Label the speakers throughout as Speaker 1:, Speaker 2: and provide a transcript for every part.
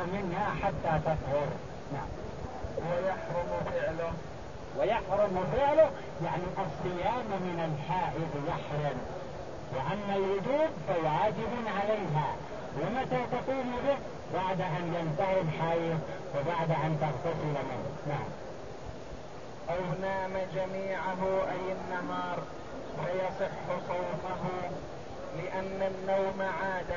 Speaker 1: منها حتى تطهر. نعم. ويحرم فعله يعني الصيام من الحائض يحرم، وأما الوجوب فواجب عليها. ومتى تقوم به؟ بعد أن ينتهي الحيض وبعد أن تغتسل منه. نعم.
Speaker 2: أو نام جميعه أي النهار فيصح صومه لأن النوم عادة.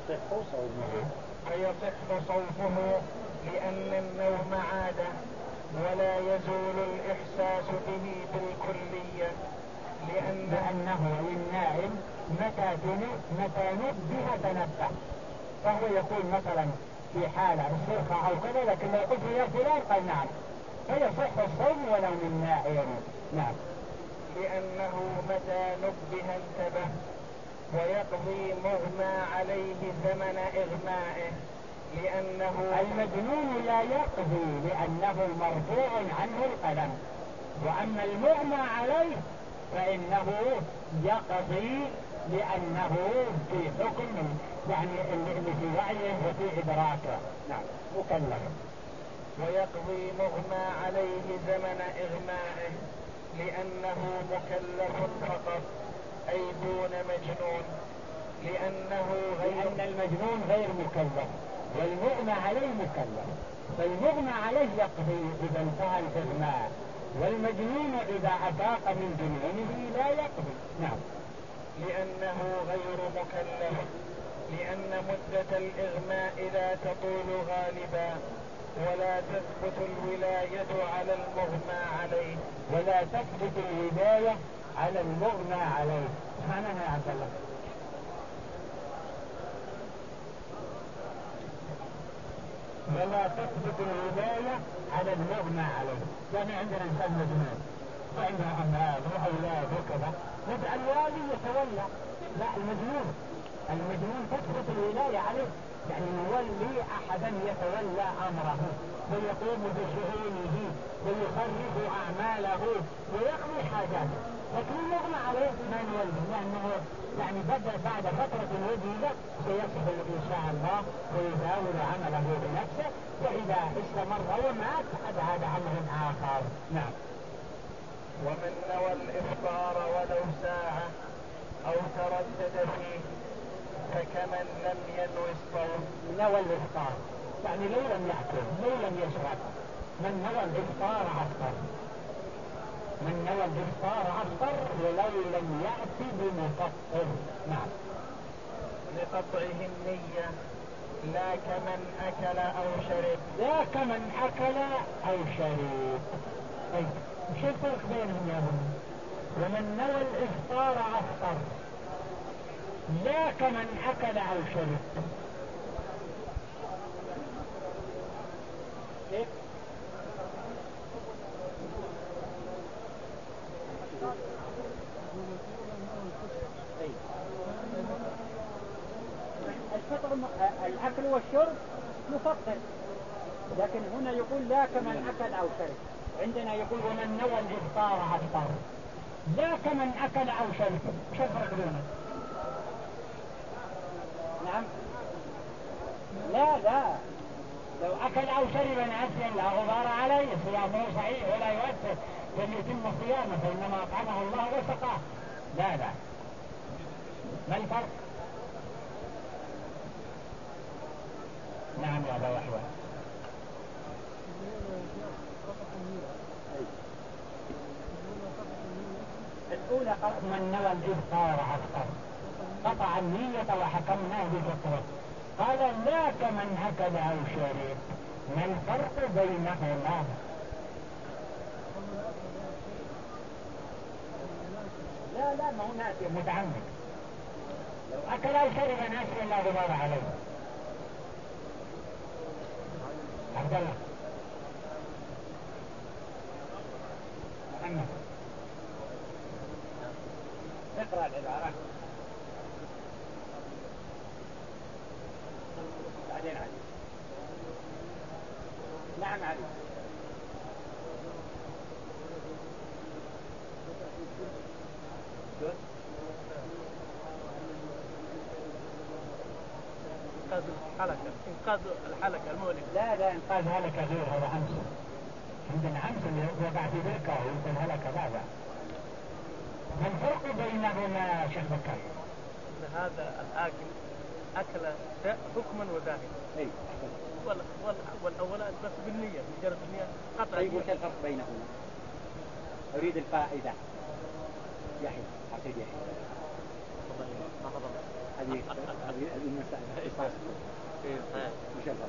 Speaker 2: فيصح صومه لأن النوم عادة ولا يزول الإحساس به بالكلية،
Speaker 1: لأنه للنائم متى نبه تنبه، فهو يقول مثلا في حالة الصرخة أو كذا، لكن لو قلت يا فلان قال نعم، فيصح الصوم ولو من نائم. نعم.
Speaker 2: لأنه متى نبه انتبه ويقضي مغمى عليه زمن إغمائه، لأنه
Speaker 1: المجنون لا يقضي لأنه مرفوع عنه القلم، وأما المغمى عليه فإنه يقضي لأنه في حكم يعني اللي في وعيه وفي إدراكه. نعم. مكلف.
Speaker 2: ويقضي مغمى عليه زمن إغمائه لأنه مكلف فقط أي دون مجنون،
Speaker 1: لأن المجنون غير مكلف والمغمى عليه مكلف، فالمغمى عليه يقضي إذا انتهى الإغماء، والمجنون إذا أفاق من جنونه لا يقضي. نعم.
Speaker 2: لأنه غير مكلف، لأن مدة الإغماء لا تطول غالبا ولا تثبت الولاية على المغمى عليه.
Speaker 1: ولا تثبت الولاية على المغمى عليه. معناها يا عبد الله ولا تثبت الولاية على المغمى عليه. يعني عندنا إنسان مجنون وعنده أمراض وأولاد وكذا، يبقى الوالي يتولى. لا، المجنون تثبت الولاية عليه، يعني يولي أحدا يتولى أمره ويقوم بشؤونه ويخرج أعماله ويقضي حاجاته. لكن المغمى عليه ما نولي، لأنه يعني بعد فترة وجيزة سيصح إن شاء الله ويزاول عمله بنفسه، وإذا استمر ومات هذا أمر آخر. نعم.
Speaker 2: ومن نوى الإفطار ولو ساعة أو تردد فيه فكمن لم ينوي الصوم.
Speaker 1: نوى الإفطار يعني لو لم يأكل لو لم يشرب، من نوى الإفطار أفطر، من نوى الإفطار أفطر ولو لم يأتي بمفطر. نعم.
Speaker 2: لقطعه النية لا كمن أكل أو شرب.
Speaker 1: لا كمن أكل أو شرب. طيب مش الفرق بينهم يا ابني؟ ومن نوى الإفطار أفطر لا كمن أكل أو شرب. كيف؟ الفطر الأكل والشرب مفطر، لكن هنا يقول لا كمن أكل أو شرب. عندنا يقول ومن نوى الإفطار أفطر لا كمن أكل أو شرب. شو الفرق بينهم؟ نعم. لا لو أكل أو شرب ناسيا لا غبار عليه، صيامه صحيح ولا يؤثر، فليتم صيامه فإنما أطعمه الله وسقاه. لا ما الفرق؟ نعم يا أبا يحيى. الأولى قال من نوى الإفطار أفطر، قطع النية وحكمناه بفطره. قال لا كمن أكل أو شرب. ما الفرق بينهما؟ لا ما هو ناسي متعمد. لو أكل أو شرب ناسي لا غبار عليه. عبد الله محمد اقرأ العبارة بعدين علي. نعم علي.
Speaker 2: إنقاذ الحلقة، إنقاذ الحلقة المولد.
Speaker 1: لا إنقاذ هلكة غير هذا أمس. عندنا أمس اللي وقع في بركة ويمكن هلكة لا. ما الفرق بينهما شيخ بكر؟
Speaker 2: هذا الآكل أكل حكما وذاهب.
Speaker 3: أي.
Speaker 2: والأول بس بالنية، مجرد النية قطع.
Speaker 3: طيب وش الفرق بينهما؟ أريد الفائدة. يحيى عقيد يحيى.
Speaker 2: ما فضل.
Speaker 3: هذه المسألة. وش الفرق؟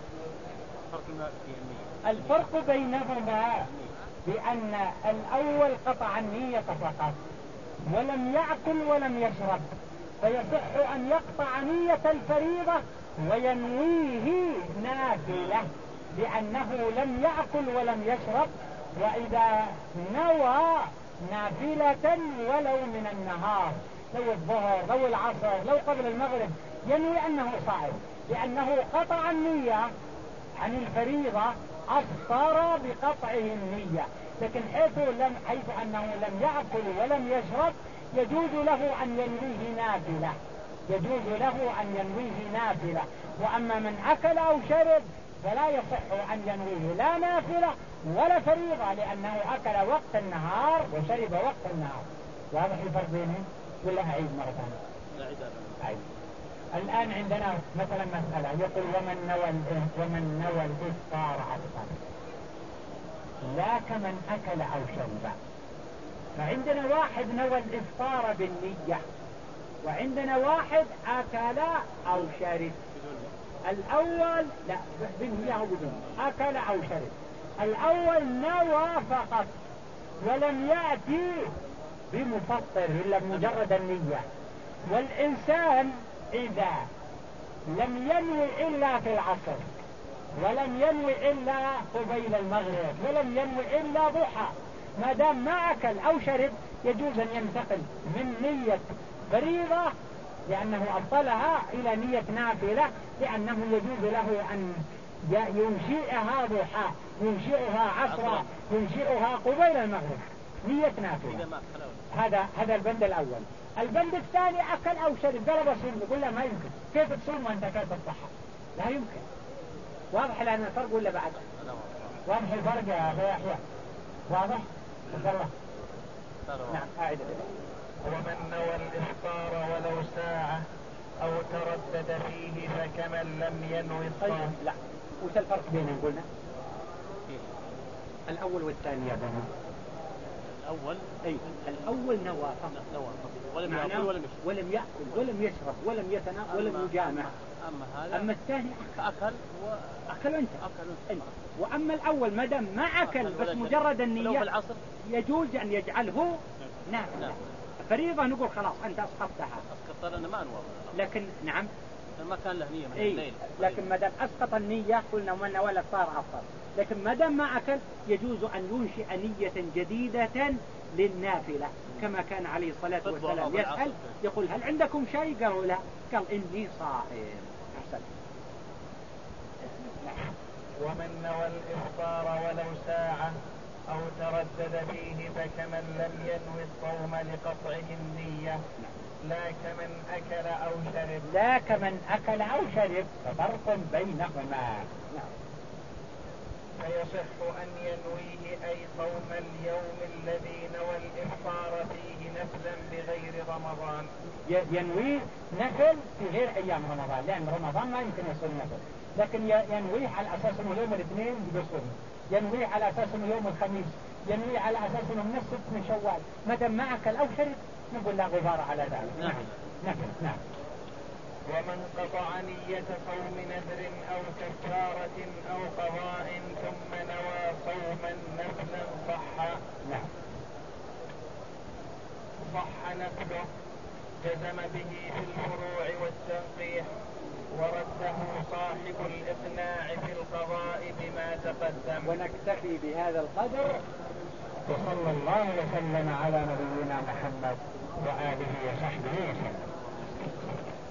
Speaker 1: الفرق بينهما بأن الأول قطع النية فقط ولم يأكل ولم يشرب، فيصح أن يقطع نية الفريضة وينويه نافلة لأنه لم يأكل ولم يشرب. وإذا نوى نافلة ولو من النهار، لو الظهر لو العصر لو قبل المغرب، ينوي أنه صائم، لأنه قطع النية عن الفريضة أفطر بقطعه النية. لكن حيث أنه لم يأكل ولم يشرب يجوز له أن ينويه نافلة، يجوز له أن ينويه نافلة. وأما من أكل أو شرب فلا يصح أن ينويه لا نافلة ولا فريضة، لأنه أكل وقت النهار وشرب وقت النهار. واضح الفرق بينهم ولا أعيد مرة ثانية؟ أعيد. الآن عندنا مثلا مسألة يقول ومن نوى الإفطار عفوا لا كمن أكل أو شرب. فعندنا واحد نوى الإفطار بالنية، وعندنا واحد أكل أو شرب. الأول لا بالنية أو بدون أكل أو شرب. الأول نوى فقط ولم يأتي بمفطر إلا بمجرد النية. والإنسان إذا لم ينوي إلا في العصر ولم ينوي إلا قبيل المغرب ولم ينوي إلا ضحى، ما دام ما أكل أو شرب يجوز أن ينتقل من نية فريضة لأنه أبطلها إلى نية نافلة، لأنه يجوز له أن ينشئها ضحى، ينشئها عصرا، ينشئها قبيل المغرب، نية نافلة. هذا البند الأول. البند الثاني أكل أو شرب قال بصوم، يقول لا ما يمكن، كيف تصوم وأنت كيف تصحى؟ لا يمكن. واضح لأن الفرق ولا بعد؟ واضح الفرق يا يحيى؟ واضح؟ الله. نعم أعيد.
Speaker 2: ومن نوى الإفطار ولو ساعة أو تردد فيه فكمن لم ينوي الصوم.
Speaker 1: لا وش الفرق بينهم قلنا؟ الأول والثاني يا بني.
Speaker 2: الأول
Speaker 1: أي الأول نوى فقط
Speaker 2: ولم
Speaker 1: يأكل ولم يشرب ولم يتناول ولم يجامع. أما الثاني أكل أنت. وأما الأول ما دام ما أكل بس مجرد النية يجوز أن يجعله نافلة. فريضة نقول خلاص أنت أسقطتها.
Speaker 2: أسقط أنا ما أنوى.
Speaker 1: لكن نعم
Speaker 2: ما كان له نية من
Speaker 1: الليل. لكن ما دام أسقط النية قلنا من ولا صار أفضل. لكن ما دام ما أكل يجوز أن ينشئ نية جديدة للنافلة، كما كان عليه الصلاة والسلام يسأل يقول هل عندكم شيء؟ قالوا لا، قال إني صائم. أحسن.
Speaker 2: ومن نوى الإفطار ولو ساعة أو تردد فيه فكمن لم ينوي الصوم لقطعه النية لا كمن أكل أو شرب.
Speaker 1: لا كمن أكل أو شرب، ففرق بينهما.
Speaker 2: فيصح أن ينويه أي صوم اليوم الذي نوى الإفطار فيه نفلا بغير رمضان.
Speaker 1: ينويه نفل في غير أيام رمضان، لأن رمضان ما يمكن يصوم نفل، لكن ينويه على أساس أنه يوم الاثنين بيصوم، ينويه على أساس أنه يوم الخميس، ينويه على أساس أنه من الست من شوال. متى ما أكل أو شرب نقول لا غبار على ذلك. نعم.
Speaker 2: ومن قطع نية صوم نذر أو كفارة أو قضاء ثم نوى صوما نفلا صح نفله، جزم به في الفروع والتنقيح، ورده صاحب الإقناع في القضاء بما تقدم.
Speaker 1: ونكتفي بهذا القدر، وصلى الله وسلم على نبينا محمد وآله وصحبه وسلم.